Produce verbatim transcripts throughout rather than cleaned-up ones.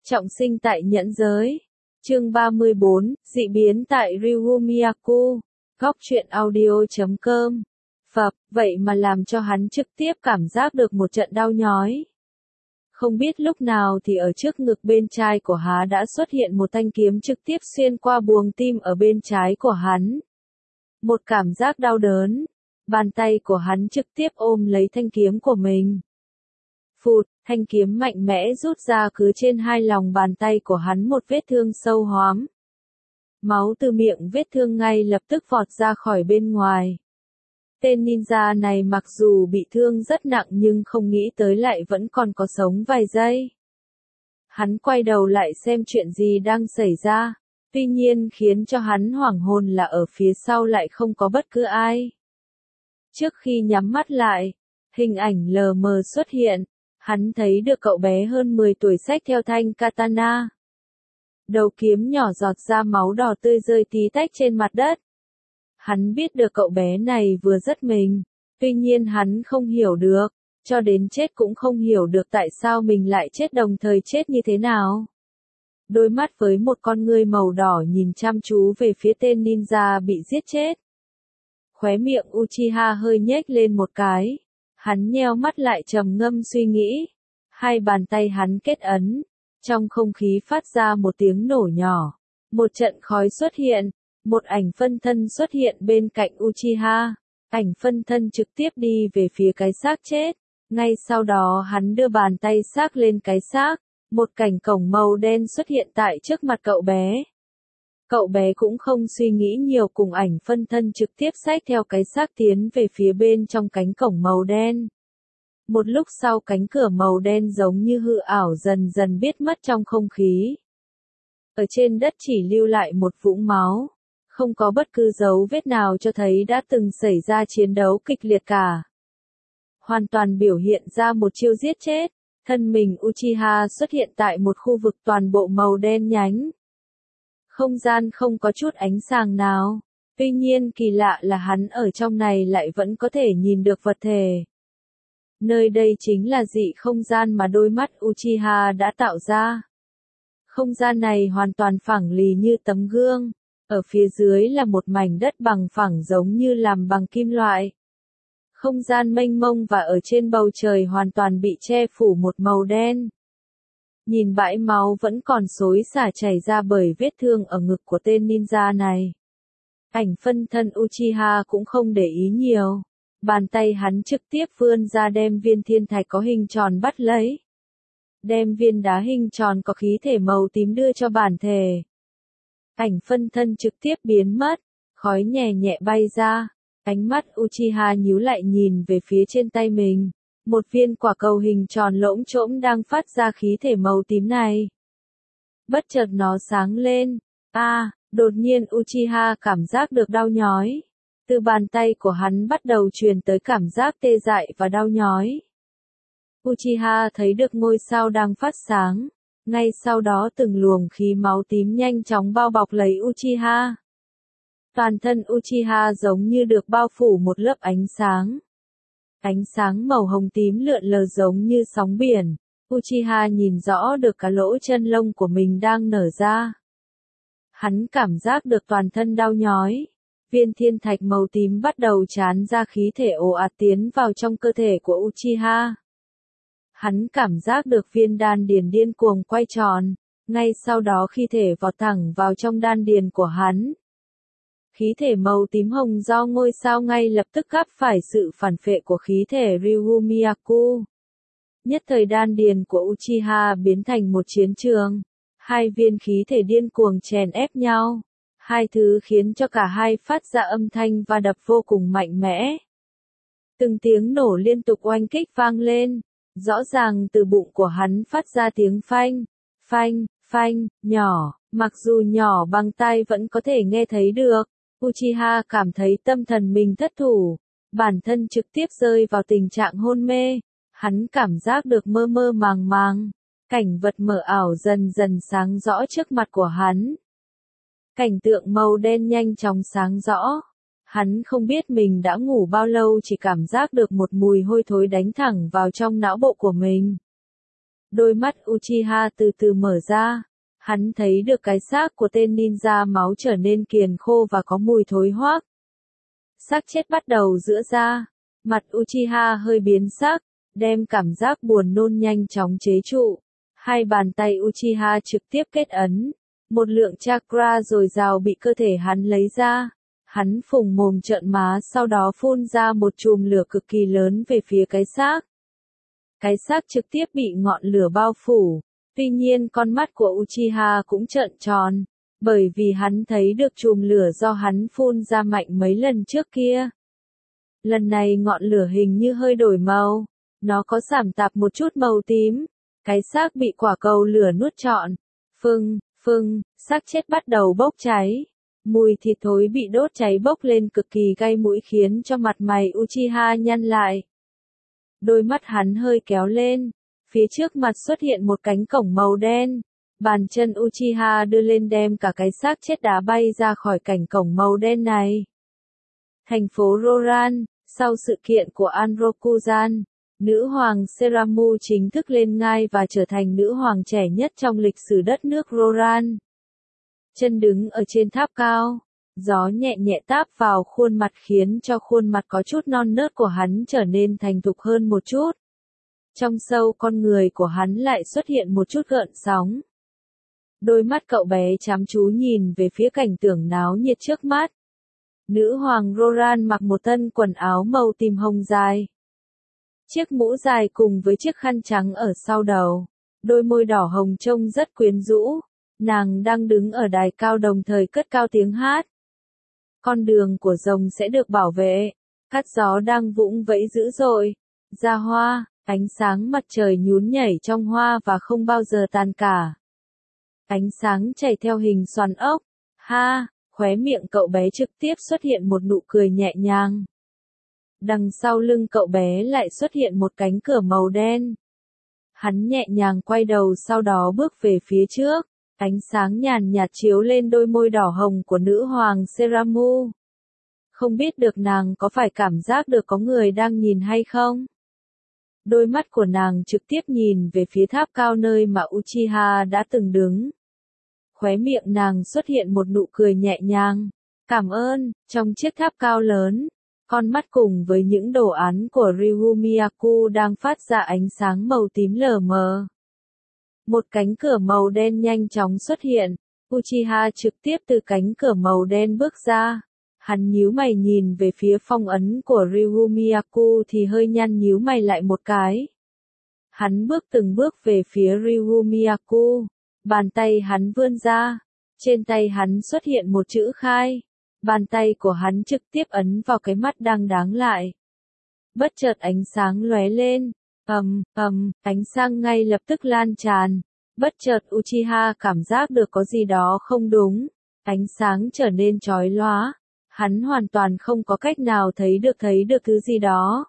Trọng sinh tại nhẫn giới. Chương ba mươi bốn, dị biến tại Ryugumiyaku. Góc truyện audio chấm com. Phập, vậy mà làm cho hắn trực tiếp cảm giác được một trận đau nhói. Không biết lúc nào thì ở trước ngực bên trái của hắn đã xuất hiện một thanh kiếm trực tiếp xuyên qua buồng tim ở bên trái của hắn. Một cảm giác đau đớn. Bàn tay của hắn trực tiếp ôm lấy thanh kiếm của mình. Phụt, thanh kiếm mạnh mẽ rút ra cứ trên hai lòng bàn tay của hắn một vết thương sâu hoắm. Máu từ miệng vết thương ngay lập tức vọt ra khỏi bên ngoài. Tên ninja này mặc dù bị thương rất nặng nhưng không nghĩ tới lại vẫn còn có sống vài giây. Hắn quay đầu lại xem chuyện gì đang xảy ra, tuy nhiên khiến cho hắn hoảng hồn là ở phía sau lại không có bất cứ ai. Trước khi nhắm mắt lại, hình ảnh lờ mờ xuất hiện, hắn thấy được cậu bé hơn mười tuổi xách theo thanh katana. Đầu kiếm nhỏ giọt ra máu đỏ tươi rơi tí tách trên mặt đất. Hắn biết được cậu bé này vừa giết mình, tuy nhiên hắn không hiểu được, cho đến chết cũng không hiểu được tại sao mình lại chết đồng thời chết như thế nào. Đôi mắt với một con ngươi màu đỏ nhìn chăm chú về phía tên ninja bị giết chết. Khóe miệng Uchiha hơi nhếch lên một cái. Hắn nheo mắt lại trầm ngâm suy nghĩ. Hai bàn tay hắn kết ấn. Trong không khí phát ra một tiếng nổ nhỏ. Một trận khói xuất hiện. Một ảnh phân thân xuất hiện bên cạnh Uchiha. Ảnh phân thân trực tiếp đi về phía cái xác chết. Ngay sau đó hắn đưa bàn tay xác lên cái xác. Một cảnh cổng màu đen xuất hiện tại trước mặt cậu bé. Cậu bé cũng không suy nghĩ nhiều cùng ảnh phân thân trực tiếp xách theo cái xác tiến về phía bên trong cánh cổng màu đen. Một lúc sau cánh cửa màu đen giống như hư ảo dần dần biến mất trong không khí. Ở trên đất chỉ lưu lại một vũng máu. Không có bất cứ dấu vết nào cho thấy đã từng xảy ra chiến đấu kịch liệt cả. Hoàn toàn biểu hiện ra một chiêu giết chết. Thân mình Uchiha xuất hiện tại một khu vực toàn bộ màu đen nhánh. Không gian không có chút ánh sáng nào. Tuy nhiên kỳ lạ là hắn ở trong này lại vẫn có thể nhìn được vật thể. Nơi đây chính là dị không gian mà đôi mắt Uchiha đã tạo ra. Không gian này hoàn toàn phẳng lì như tấm gương. Ở phía dưới là một mảnh đất bằng phẳng giống như làm bằng kim loại. Không gian mênh mông và ở trên bầu trời hoàn toàn bị che phủ một màu đen. Nhìn bãi máu vẫn còn xối xả chảy ra bởi vết thương ở ngực của tên ninja này. Ảnh phân thân Uchiha cũng không để ý nhiều. Bàn tay hắn trực tiếp vươn ra đem viên thiên thạch có hình tròn bắt lấy. Đem viên đá hình tròn có khí thể màu tím đưa cho bản thể. Ảnh phân thân trực tiếp biến mất, khói nhẹ nhẹ bay ra. Ánh mắt Uchiha nhíu lại nhìn về phía trên tay mình. Một viên quả cầu hình tròn lỗng chỗng đang phát ra khí thể màu tím này. Bất chợt nó sáng lên. A, à, đột nhiên Uchiha cảm giác được đau nhói. Từ bàn tay của hắn bắt đầu truyền tới cảm giác tê dại và đau nhói. Uchiha thấy được ngôi sao đang phát sáng. Ngay sau đó từng luồng khí máu tím nhanh chóng bao bọc lấy Uchiha. Toàn thân Uchiha giống như được bao phủ một lớp ánh sáng. Ánh sáng màu hồng tím lượn lờ giống như sóng biển. Uchiha nhìn rõ được cả lỗ chân lông của mình đang nở ra. Hắn cảm giác được toàn thân đau nhói. Viên thiên thạch màu tím bắt đầu tràn ra khí thể ồ ạt tiến vào trong cơ thể của Uchiha. Hắn cảm giác được viên đan điền điên cuồng quay tròn. Ngay sau đó khí thể vọt thẳng vào trong đan điền của hắn. Khí thể màu tím hồng do ngôi sao ngay lập tức gắp phải sự phản phệ của khí thể Ryugumiyaku. Nhất thời đan điền của Uchiha biến thành một chiến trường. Hai viên khí thể điên cuồng chèn ép nhau. Hai thứ khiến cho cả hai phát ra âm thanh và đập vô cùng mạnh mẽ. Từng tiếng nổ liên tục oanh kích vang lên. Rõ ràng từ bụng của hắn phát ra tiếng phanh, phanh, phanh, nhỏ. Mặc dù nhỏ bằng tai vẫn có thể nghe thấy được. Uchiha cảm thấy tâm thần mình thất thủ, bản thân trực tiếp rơi vào tình trạng hôn mê, hắn cảm giác được mơ mơ màng màng, cảnh vật mờ ảo dần dần sáng rõ trước mặt của hắn. Cảnh tượng màu đen nhanh chóng sáng rõ, hắn không biết mình đã ngủ bao lâu chỉ cảm giác được một mùi hôi thối đánh thẳng vào trong não bộ của mình. Đôi mắt Uchiha từ từ mở ra. Hắn thấy được cái xác của tên ninja máu trở nên kiền khô và có mùi thối hoác. Xác chết bắt đầu giữa ra. Mặt Uchiha hơi biến sắc, đem cảm giác buồn nôn nhanh chóng chế trụ. Hai bàn tay Uchiha trực tiếp kết ấn. Một lượng chakra dồi dào bị cơ thể hắn lấy ra. Hắn phùng mồm trợn má sau đó phun ra một chùm lửa cực kỳ lớn về phía cái xác. Cái xác trực tiếp bị ngọn lửa bao phủ. Tuy nhiên con mắt của Uchiha cũng trợn tròn, bởi vì hắn thấy được chùm lửa do hắn phun ra mạnh mấy lần trước kia. Lần này ngọn lửa hình như hơi đổi màu, nó có sảm tạp một chút màu tím, cái xác bị quả cầu lửa nuốt trọn. Phưng, phưng, xác chết bắt đầu bốc cháy. Mùi thịt thối bị đốt cháy bốc lên cực kỳ gai mũi khiến cho mặt mày Uchiha nhăn lại. Đôi mắt hắn hơi kéo lên. Phía trước mặt xuất hiện một cánh cổng màu đen. Bàn chân Uchiha đưa lên đem cả cái xác chết đá bay ra khỏi cảnh cổng màu đen này. Thành phố Roran, sau sự kiện của Anrokujan, nữ hoàng Seramu chính thức lên ngai và trở thành nữ hoàng trẻ nhất trong lịch sử đất nước Roran. Chân đứng ở trên tháp cao, gió nhẹ nhẹ táp vào khuôn mặt khiến cho khuôn mặt có chút non nớt của hắn trở nên thành thục hơn một chút. Trong sâu con người của hắn lại xuất hiện một chút gợn sóng. Đôi mắt cậu bé chăm chú nhìn về phía cảnh tượng náo nhiệt trước mắt. Nữ hoàng Roran mặc một thân quần áo màu tím hồng dài. Chiếc mũ dài cùng với chiếc khăn trắng ở sau đầu. Đôi môi đỏ hồng trông rất quyến rũ. Nàng đang đứng ở đài cao đồng thời cất cao tiếng hát. Con đường của rồng sẽ được bảo vệ. Cát gió đang vũng vẫy dữ dội. Ra hoa. Ánh sáng mặt trời nhún nhảy trong hoa và không bao giờ tàn cả. Ánh sáng chảy theo hình xoắn ốc. Ha, khóe miệng cậu bé trực tiếp xuất hiện một nụ cười nhẹ nhàng. Đằng sau lưng cậu bé lại xuất hiện một cánh cửa màu đen. Hắn nhẹ nhàng quay đầu sau đó bước về phía trước. Ánh sáng nhàn nhạt chiếu lên đôi môi đỏ hồng của nữ hoàng Seramu. Không biết được nàng có phải cảm giác được có người đang nhìn hay không? Đôi mắt của nàng trực tiếp nhìn về phía tháp cao nơi mà Uchiha đã từng đứng. Khóe miệng nàng xuất hiện một nụ cười nhẹ nhàng. Cảm ơn, trong chiếc tháp cao lớn, con mắt cùng với những đồ án của Ryu Miyaku đang phát ra ánh sáng màu tím lờ mờ. Một cánh cửa màu đen nhanh chóng xuất hiện, Uchiha trực tiếp từ cánh cửa màu đen bước ra. Hắn nhíu mày nhìn về phía phong ấn của Ryu Miyaku thì hơi nhăn nhíu mày lại một cái. Hắn bước từng bước về phía Ryu Miyaku. Bàn tay hắn vươn ra. Trên tay hắn xuất hiện một chữ khai. Bàn tay của hắn trực tiếp ấn vào cái mắt đang đáng lại. Bất chợt ánh sáng lóe lên. Ầm, ầm, ánh sáng ngay lập tức lan tràn. Bất chợt Uchiha cảm giác được có gì đó không đúng. Ánh sáng trở nên chói lóa. Hắn hoàn toàn không có cách nào thấy được thấy được thứ gì đó.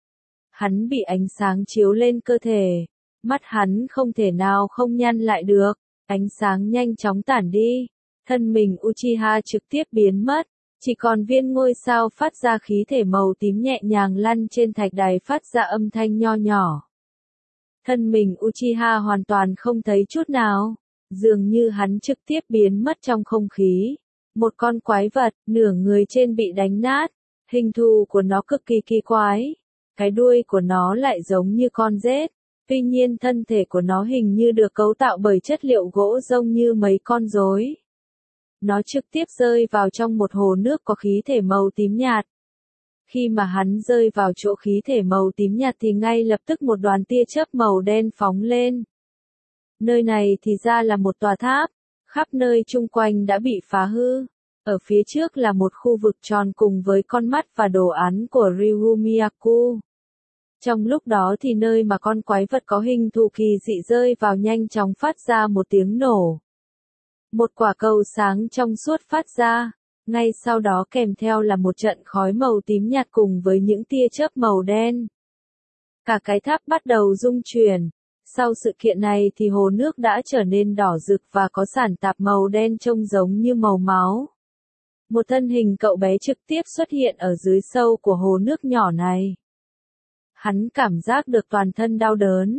Hắn bị ánh sáng chiếu lên cơ thể. Mắt hắn không thể nào không nhăn lại được. Ánh sáng nhanh chóng tản đi. Thân mình Uchiha trực tiếp biến mất. Chỉ còn viên ngôi sao phát ra khí thể màu tím nhẹ nhàng lăn trên thạch đài phát ra âm thanh nho nhỏ. Thân mình Uchiha hoàn toàn không thấy chút nào. Dường như hắn trực tiếp biến mất trong không khí. Một con quái vật, nửa người trên bị đánh nát. Hình thù của nó cực kỳ kỳ quái. Cái đuôi của nó lại giống như con rết. Tuy nhiên thân thể của nó hình như được cấu tạo bởi chất liệu gỗ giống như mấy con rối. Nó trực tiếp rơi vào trong một hồ nước có khí thể màu tím nhạt. Khi mà hắn rơi vào chỗ khí thể màu tím nhạt thì ngay lập tức một đoàn tia chớp màu đen phóng lên. Nơi này thì ra là một tòa tháp. Khắp nơi chung quanh đã bị phá hư. Ở phía trước là một khu vực tròn cùng với con mắt và đồ án của Ryu Miyaku. Trong lúc đó thì nơi mà con quái vật có hình thù kỳ dị rơi vào nhanh chóng phát ra một tiếng nổ. Một quả cầu sáng trong suốt phát ra. Ngay sau đó kèm theo là một trận khói màu tím nhạt cùng với những tia chớp màu đen. Cả cái tháp bắt đầu rung chuyển. Sau sự kiện này thì hồ nước đã trở nên đỏ rực và có sản tạp màu đen trông giống như màu máu. Một thân hình cậu bé trực tiếp xuất hiện ở dưới sâu của hồ nước nhỏ này. Hắn cảm giác được toàn thân đau đớn.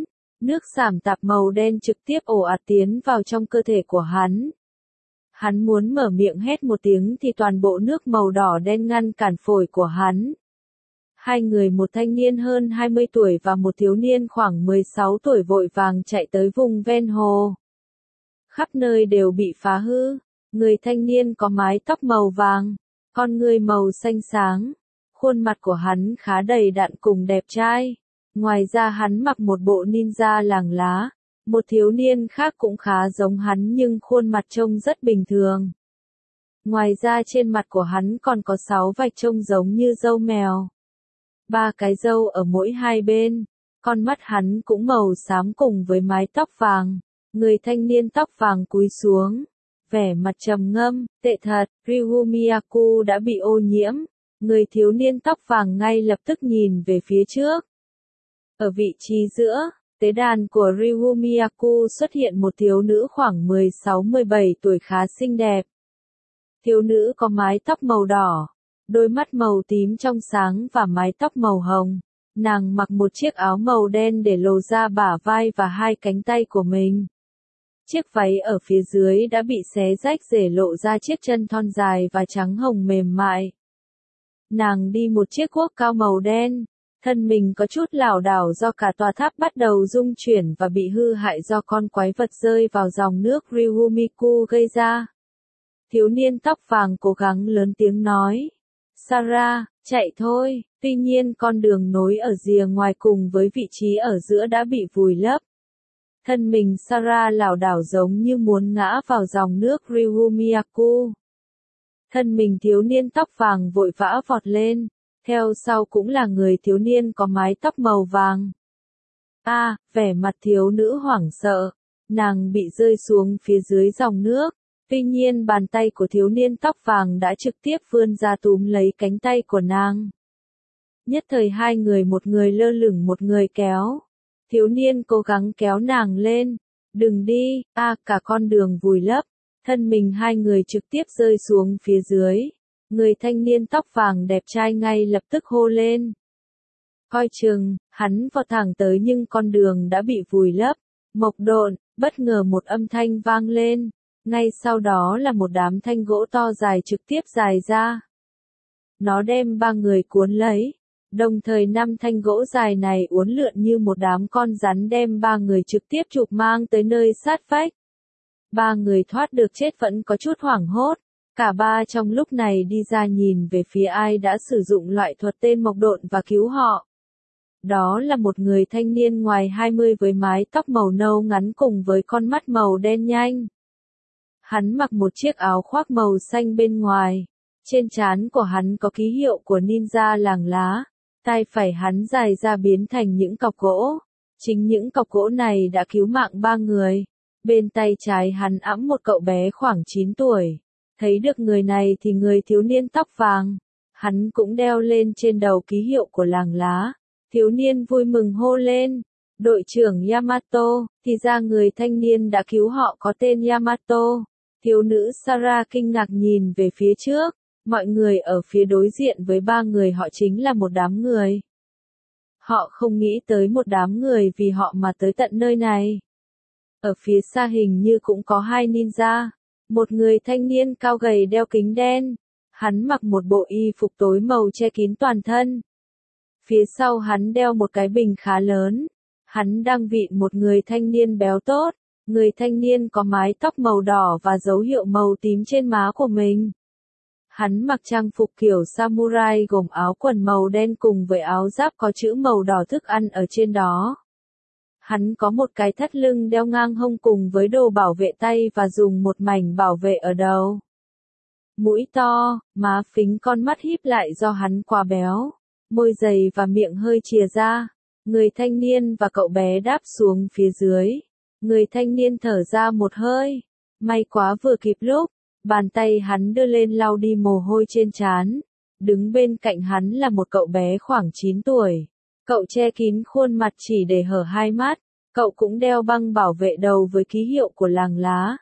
Nước xảm tạp màu đen trực tiếp ồ ạt tiến vào trong cơ thể của hắn. Hắn muốn mở miệng hét một tiếng thì toàn bộ nước màu đỏ đen ngăn cản phổi của hắn. Hai người, một thanh niên hơn hai mươi tuổi và một thiếu niên khoảng mười sáu tuổi, vội vàng chạy tới vùng ven hồ. Khắp nơi đều bị phá hư. Người thanh niên có mái tóc màu vàng, con người màu xanh sáng. Khuôn mặt của hắn khá đầy đặn cùng đẹp trai. Ngoài ra hắn mặc một bộ ninja làng lá. Một thiếu niên khác cũng khá giống hắn nhưng khuôn mặt trông rất bình thường. Ngoài ra trên mặt của hắn còn có sáu vạch trông giống như râu mèo. Ba cái râu ở mỗi hai bên. Con mắt hắn cũng màu xám cùng với mái tóc vàng. Người thanh niên tóc vàng cúi xuống, vẻ mặt trầm ngâm, tệ thật, Ryugu Miyaku đã bị ô nhiễm. Người thiếu niên tóc vàng ngay lập tức nhìn về phía trước. Ở vị trí giữa tế đàn của Ryugu Miyaku xuất hiện một thiếu nữ khoảng mười sáu mười bảy tuổi khá xinh đẹp. Thiếu nữ có mái tóc màu đỏ, đôi mắt màu tím trong sáng và mái tóc màu hồng. Nàng mặc một chiếc áo màu đen để lộ ra bả vai và hai cánh tay của mình. Chiếc váy ở phía dưới đã bị xé rách để lộ ra chiếc chân thon dài và trắng hồng mềm mại. Nàng đi một chiếc guốc cao màu đen, thân mình có chút lảo đảo do cả tòa tháp bắt đầu rung chuyển và bị hư hại do con quái vật rơi vào dòng nước Ryugumiku gây ra. Thiếu niên tóc vàng cố gắng lớn tiếng nói, Sarah, chạy thôi, tuy nhiên con đường nối ở rìa ngoài cùng với vị trí ở giữa đã bị vùi lấp. Thân mình Sarah lảo đảo giống như muốn ngã vào dòng nước Ryugumiyaku. Thân mình thiếu niên tóc vàng vội vã vọt lên, theo sau cũng là người thiếu niên có mái tóc màu vàng. A, à, vẻ mặt thiếu nữ hoảng sợ, nàng bị rơi xuống phía dưới dòng nước, tuy nhiên bàn tay của thiếu niên tóc vàng đã trực tiếp vươn ra túm lấy cánh tay của nàng. Nhất thời hai người, một người lơ lửng một người kéo. Thiếu niên cố gắng kéo nàng lên. Đừng đi, a à, cả con đường vùi lấp. Thân mình hai người trực tiếp rơi xuống phía dưới. Người thanh niên tóc vàng đẹp trai ngay lập tức hô lên. Coi chừng, hắn vọt thẳng tới nhưng con đường đã bị vùi lấp. Mộc độn, bất ngờ một âm thanh vang lên. Ngay sau đó là một đám thanh gỗ to dài trực tiếp dài ra. Nó đem ba người cuốn lấy. Đồng thời năm thanh gỗ dài này uốn lượn như một đám con rắn đem ba người trực tiếp chụp mang tới nơi sát vách. Ba người thoát được chết vẫn có chút hoảng hốt. Cả ba trong lúc này đi ra nhìn về phía ai đã sử dụng loại thuật tên mộc độn và cứu họ. Đó là một người thanh niên ngoài hai mươi với mái tóc màu nâu ngắn cùng với con mắt màu đen nhanh. Hắn mặc một chiếc áo khoác màu xanh bên ngoài. Trên trán của hắn có ký hiệu của ninja làng lá. Tay phải hắn dài ra biến thành những cọc gỗ. Chính những cọc gỗ này đã cứu mạng ba người. Bên tay trái hắn ẵm một cậu bé khoảng chín tuổi. Thấy được người này thì người thiếu niên tóc vàng. Hắn cũng đeo lên trên đầu ký hiệu của làng lá. Thiếu niên vui mừng hô lên. Đội trưởng Yamato, thì ra người thanh niên đã cứu họ có tên Yamato. Thiếu nữ Sarah kinh ngạc nhìn về phía trước. Mọi người ở phía đối diện với ba người họ chính là một đám người. Họ không nghĩ tới một đám người vì họ mà tới tận nơi này. Ở phía xa hình như cũng có hai ninja. Một người thanh niên cao gầy đeo kính đen. Hắn mặc một bộ y phục tối màu che kín toàn thân. Phía sau hắn đeo một cái bình khá lớn. Hắn đang vịn một người thanh niên béo tốt. Người thanh niên có mái tóc màu đỏ và dấu hiệu màu tím trên má của mình. Hắn mặc trang phục kiểu samurai gồm áo quần màu đen cùng với áo giáp có chữ màu đỏ thức ăn ở trên đó. Hắn có một cái thắt lưng đeo ngang hông cùng với đồ bảo vệ tay và dùng một mảnh bảo vệ ở đầu. Mũi to, má phính, con mắt híp lại do hắn quá béo, môi dày và miệng hơi chìa ra. Người thanh niên và cậu bé đáp xuống phía dưới. Người thanh niên thở ra một hơi. May quá vừa kịp lúc. Bàn tay hắn đưa lên lau đi mồ hôi trên trán. Đứng bên cạnh hắn là một cậu bé khoảng chín tuổi. Cậu che kín khuôn mặt chỉ để hở hai mắt. Cậu cũng đeo băng bảo vệ đầu với ký hiệu của làng lá.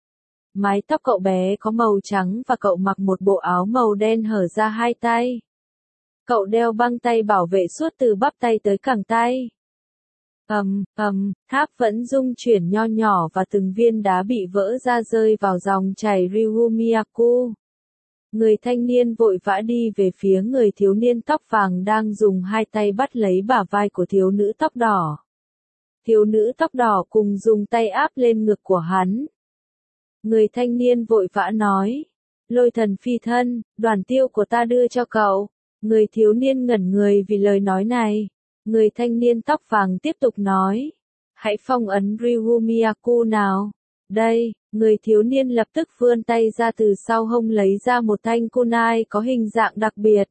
Mái tóc cậu bé có màu trắng và cậu mặc một bộ áo màu đen hở ra hai tay. Cậu đeo băng tay bảo vệ suốt từ bắp tay tới cẳng tay. ầm, ầm, tháp vẫn rung chuyển nho nhỏ và từng viên đá bị vỡ ra rơi vào dòng chảy Ryugumiaku. Người thanh niên vội vã đi về phía người thiếu niên tóc vàng đang dùng hai tay bắt lấy bả vai của thiếu nữ tóc đỏ. Thiếu nữ tóc đỏ cùng dùng tay áp lên ngực của hắn. Người thanh niên vội vã nói, Lôi thần phi thân, đoàn tiêu của ta đưa cho cậu. Người thiếu niên ngẩn người vì lời nói này. Người thanh niên tóc vàng tiếp tục nói, hãy phong ấn Ryugumiaku nào. Đây, người thiếu niên lập tức vươn tay ra từ sau hông lấy ra một thanh kunai có hình dạng đặc biệt.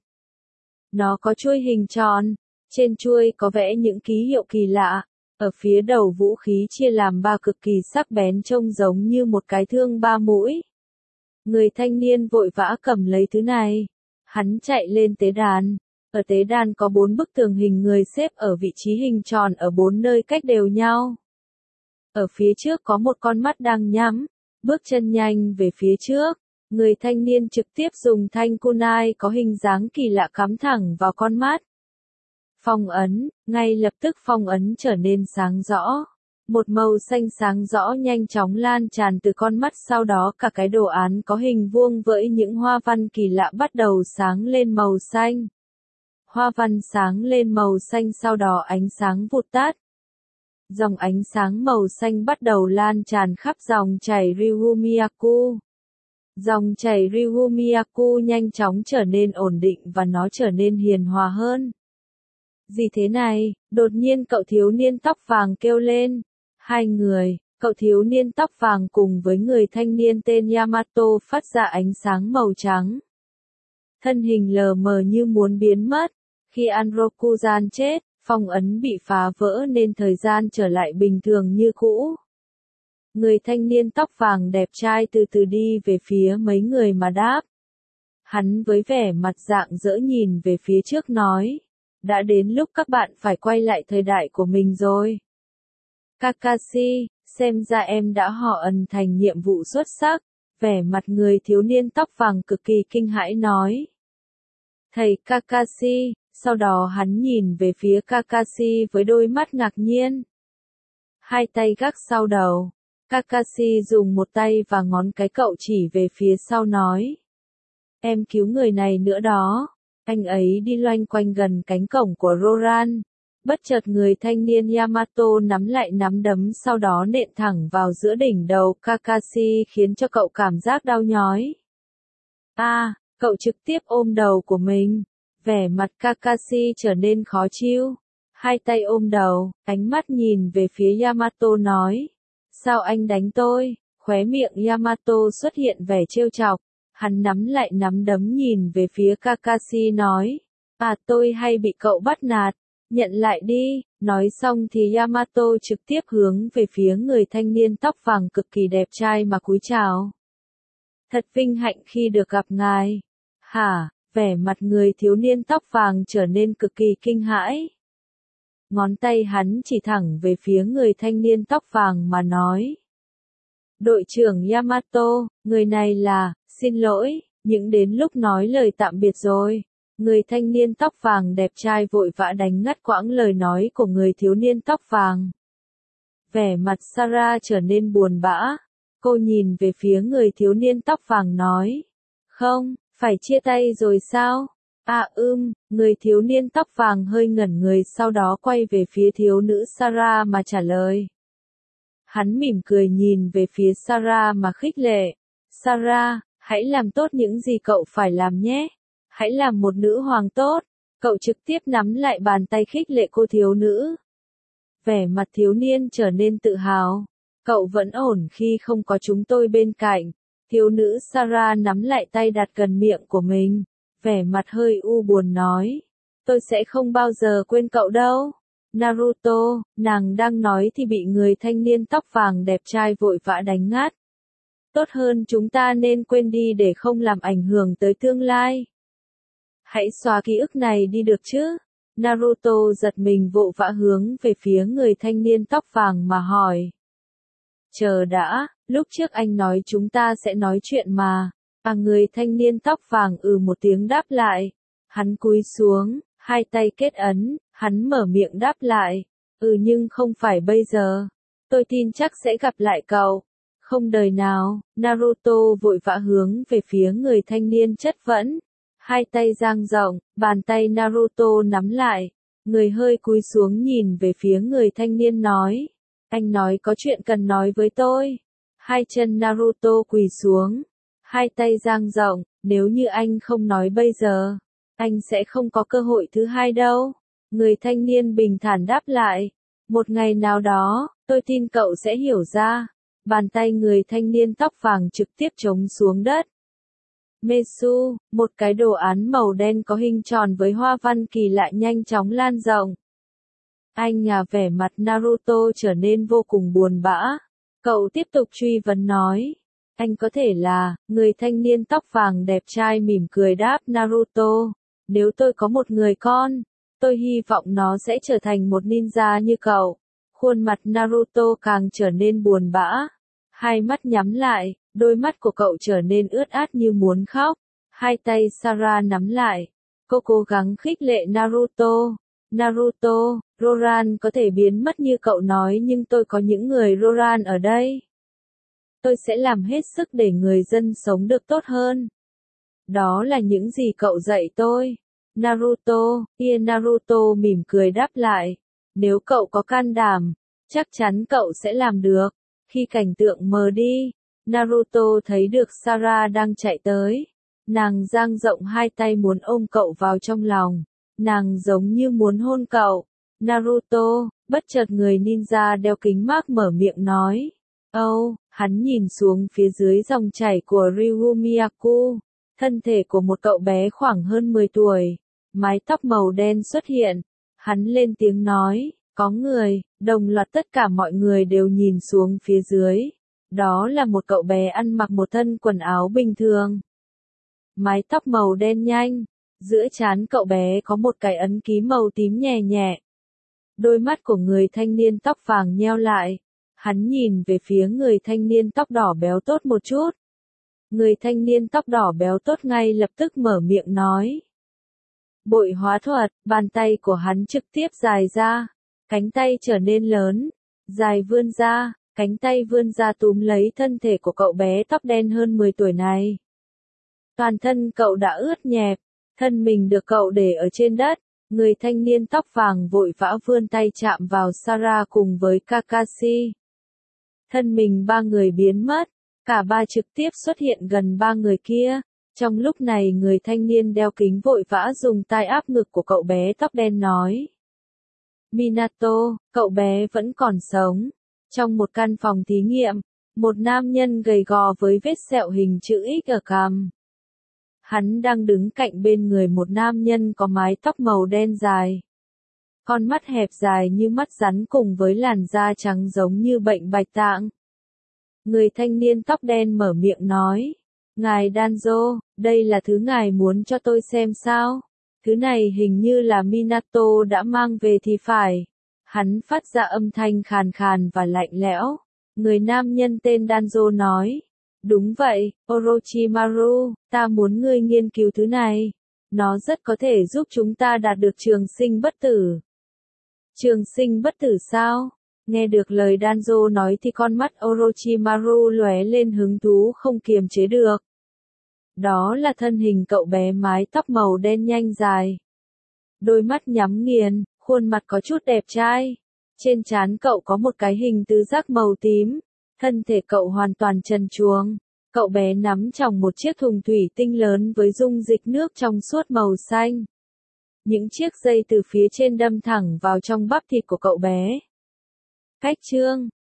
Nó có chuôi hình tròn, trên chuôi có vẽ những ký hiệu kỳ lạ. Ở phía đầu vũ khí chia làm ba cực kỳ sắc bén trông giống như một cái thương ba mũi. Người thanh niên vội vã cầm lấy thứ này. Hắn chạy lên tế đàn. Ở tế đàn có bốn bức tường hình người xếp ở vị trí hình tròn ở bốn nơi cách đều nhau. Ở phía trước có một con mắt đang nhắm, bước chân nhanh về phía trước. Người thanh niên trực tiếp dùng thanh kunai có hình dáng kỳ lạ cắm thẳng vào con mắt. Phong ấn, ngay lập tức phong ấn trở nên sáng rõ. Một màu xanh sáng rõ nhanh chóng lan tràn từ con mắt, sau đó cả cái đồ án có hình vuông với những hoa văn kỳ lạ bắt đầu sáng lên màu xanh. Hoa văn sáng lên màu xanh, sau đó ánh sáng vụt tắt. Dòng ánh sáng màu xanh bắt đầu lan tràn khắp dòng chảy Ryugumiaku. Dòng chảy Ryugumiaku nhanh chóng trở nên ổn định và nó trở nên hiền hòa hơn. Gì thế này? Đột nhiên cậu thiếu niên tóc vàng kêu lên. Hai người, cậu thiếu niên tóc vàng cùng với người thanh niên tên Yamato phát ra ánh sáng màu trắng. Thân hình lờ mờ như muốn biến mất. Khi Anroku-gian chết, phong ấn bị phá vỡ nên thời gian trở lại bình thường như cũ. Người thanh niên tóc vàng đẹp trai từ từ đi về phía mấy người mà đáp. Hắn với vẻ mặt rạng rỡ nhìn về phía trước nói. Đã đến lúc các bạn phải quay lại thời đại của mình rồi. Kakashi, xem ra em đã hoàn thành nhiệm vụ xuất sắc. Vẻ mặt người thiếu niên tóc vàng cực kỳ kinh hãi nói. Thầy Kakashi, sau đó hắn nhìn về phía Kakashi với đôi mắt ngạc nhiên. Hai tay gác sau đầu. Kakashi dùng một tay và ngón cái cậu chỉ về phía sau nói. Em cứu người này nữa đó. Anh ấy đi loanh quanh gần cánh cổng của Roran. Bất chợt người thanh niên Yamato nắm lại nắm đấm, sau đó nện thẳng vào giữa đỉnh đầu Kakashi khiến cho cậu cảm giác đau nhói. A, à, cậu trực tiếp ôm đầu của mình. Vẻ mặt Kakashi trở nên khó chịu. Hai tay ôm đầu, ánh mắt nhìn về phía Yamato nói. Sao anh đánh tôi? Khóe miệng Yamato xuất hiện vẻ trêu chọc. Hắn nắm lại nắm đấm nhìn về phía Kakashi nói. À, tôi hay bị cậu bắt nạt. Nhận lại đi. Nói xong thì Yamato trực tiếp hướng về phía người thanh niên tóc vàng cực kỳ đẹp trai mà cúi chào. Thật vinh hạnh khi được gặp ngài. Hả? Vẻ mặt người thiếu niên tóc vàng trở nên cực kỳ kinh hãi. Ngón tay hắn chỉ thẳng về phía người thanh niên tóc vàng mà nói. Đội trưởng Yamato, người này là, xin lỗi, những đến lúc nói lời tạm biệt rồi. Người thanh niên tóc vàng đẹp trai vội vã đánh ngắt quãng lời nói của người thiếu niên tóc vàng. Vẻ mặt Sarah trở nên buồn bã. Cô nhìn về phía người thiếu niên tóc vàng nói. Không, phải chia tay rồi sao? À ưm, người thiếu niên tóc vàng hơi ngẩn người, sau đó quay về phía thiếu nữ Sarah mà trả lời. Hắn mỉm cười nhìn về phía Sarah mà khích lệ. Sarah, hãy làm tốt những gì cậu phải làm nhé. Hãy làm một nữ hoàng tốt. Cậu trực tiếp nắm lại bàn tay khích lệ cô thiếu nữ. Vẻ mặt thiếu niên trở nên tự hào. Cậu vẫn ổn khi không có chúng tôi bên cạnh. Thiếu nữ Sarah nắm lại tay đặt gần miệng của mình. Vẻ mặt hơi u buồn nói. Tôi sẽ không bao giờ quên cậu đâu. Naruto, nàng đang nói thì bị người thanh niên tóc vàng đẹp trai vội vã đánh ngắt. Tốt hơn chúng ta nên quên đi để không làm ảnh hưởng tới tương lai. Hãy xóa ký ức này đi được chứ? Naruto giật mình vội vã hướng về phía người thanh niên tóc vàng mà hỏi. Chờ đã, lúc trước anh nói chúng ta sẽ nói chuyện mà. À, người thanh niên tóc vàng ừ một tiếng đáp lại. Hắn cúi xuống, hai tay kết ấn, hắn mở miệng đáp lại. Ừ nhưng không phải bây giờ. Tôi tin chắc sẽ gặp lại cậu. Không đời nào, Naruto vội vã hướng về phía người thanh niên chất vấn. Hai tay dang rộng, bàn tay Naruto nắm lại. Người hơi cúi xuống nhìn về phía người thanh niên nói. Anh nói có chuyện cần nói với tôi. Hai chân Naruto quỳ xuống. Hai tay dang rộng, nếu như anh không nói bây giờ, anh sẽ không có cơ hội thứ hai đâu. Người thanh niên bình thản đáp lại. Một ngày nào đó, tôi tin cậu sẽ hiểu ra. Bàn tay người thanh niên tóc vàng trực tiếp chống xuống đất. Mesu, một cái đồ án màu đen có hình tròn với hoa văn kỳ lạ nhanh chóng lan rộng. Anh à, vẻ mặt Naruto trở nên vô cùng buồn bã. Cậu tiếp tục truy vấn nói. Anh có thể là, người thanh niên tóc vàng đẹp trai mỉm cười đáp Naruto. Nếu tôi có một người con, tôi hy vọng nó sẽ trở thành một ninja như cậu. Khuôn mặt Naruto càng trở nên buồn bã. Hai mắt nhắm lại, đôi mắt của cậu trở nên ướt át như muốn khóc. Hai tay Sarah nắm lại. Cô cố gắng khích lệ Naruto. Naruto, Roran có thể biến mất như cậu nói nhưng tôi có những người Roran ở đây. Tôi sẽ làm hết sức để người dân sống được tốt hơn. Đó là những gì cậu dạy tôi. Naruto, kia Naruto mỉm cười đáp lại. Nếu cậu có can đảm, chắc chắn cậu sẽ làm được. Khi cảnh tượng mờ đi, Naruto thấy được Sarah đang chạy tới. Nàng dang rộng hai tay muốn ôm cậu vào trong lòng. Nàng giống như muốn hôn cậu. Naruto, bất chợt người ninja đeo kính mát mở miệng nói. Âu, oh, hắn nhìn xuống phía dưới dòng chảy của Ryumiyaku. Thân thể của một cậu bé khoảng hơn mười tuổi. Mái tóc màu đen xuất hiện. Hắn lên tiếng nói, có người, đồng loạt tất cả mọi người đều nhìn xuống phía dưới. Đó là một cậu bé ăn mặc một thân quần áo bình thường. Mái tóc màu đen nhanh. Giữa trán cậu bé có một cái ấn ký màu tím nhẹ nhẹ. Đôi mắt của người thanh niên tóc vàng nheo lại. Hắn nhìn về phía người thanh niên tóc đỏ béo tốt một chút. Người thanh niên tóc đỏ béo tốt ngay lập tức mở miệng nói. Bội hóa thuật, bàn tay của hắn trực tiếp dài ra. Cánh tay trở nên lớn. Dài vươn ra, cánh tay vươn ra túm lấy thân thể của cậu bé tóc đen hơn mười tuổi này. Toàn thân cậu đã ướt nhẹp. Thân mình được cậu để ở trên đất. Người thanh niên tóc vàng vội vã vươn tay chạm vào Sarah cùng với Kakashi. Thân mình ba người biến mất. Cả ba trực tiếp xuất hiện gần ba người kia. Trong lúc này người thanh niên đeo kính vội vã dùng tay áp ngực của cậu bé tóc đen nói. Minato, cậu bé vẫn còn sống. Trong một căn phòng thí nghiệm, một nam nhân gầy gò với vết sẹo hình chữ X ở cằm. Hắn đang đứng cạnh bên người một nam nhân có mái tóc màu đen dài. Con mắt hẹp dài như mắt rắn cùng với làn da trắng giống như bệnh bạch tạng. Người thanh niên tóc đen mở miệng nói. Ngài Danzo, đây là thứ ngài muốn cho tôi xem sao? Thứ này hình như là Minato đã mang về thì phải. Hắn phát ra âm thanh khàn khàn và lạnh lẽo. Người nam nhân tên Danzo nói. Đúng vậy, Orochimaru, ta muốn ngươi nghiên cứu thứ này. Nó rất có thể giúp chúng ta đạt được trường sinh bất tử. Trường sinh bất tử sao? Nghe được lời Danzo nói thì con mắt Orochimaru lóe lên hứng thú không kiềm chế được. Đó là thân hình cậu bé mái tóc màu đen nhanh dài. Đôi mắt nhắm nghiền, khuôn mặt có chút đẹp trai. Trên trán cậu có một cái hình tứ giác màu tím. Thân thể cậu hoàn toàn trần truồng. Cậu bé nắm trong một chiếc thùng thủy tinh lớn với dung dịch nước trong suốt màu xanh. Những chiếc dây từ phía trên đâm thẳng vào trong bắp thịt của cậu bé. Cách chương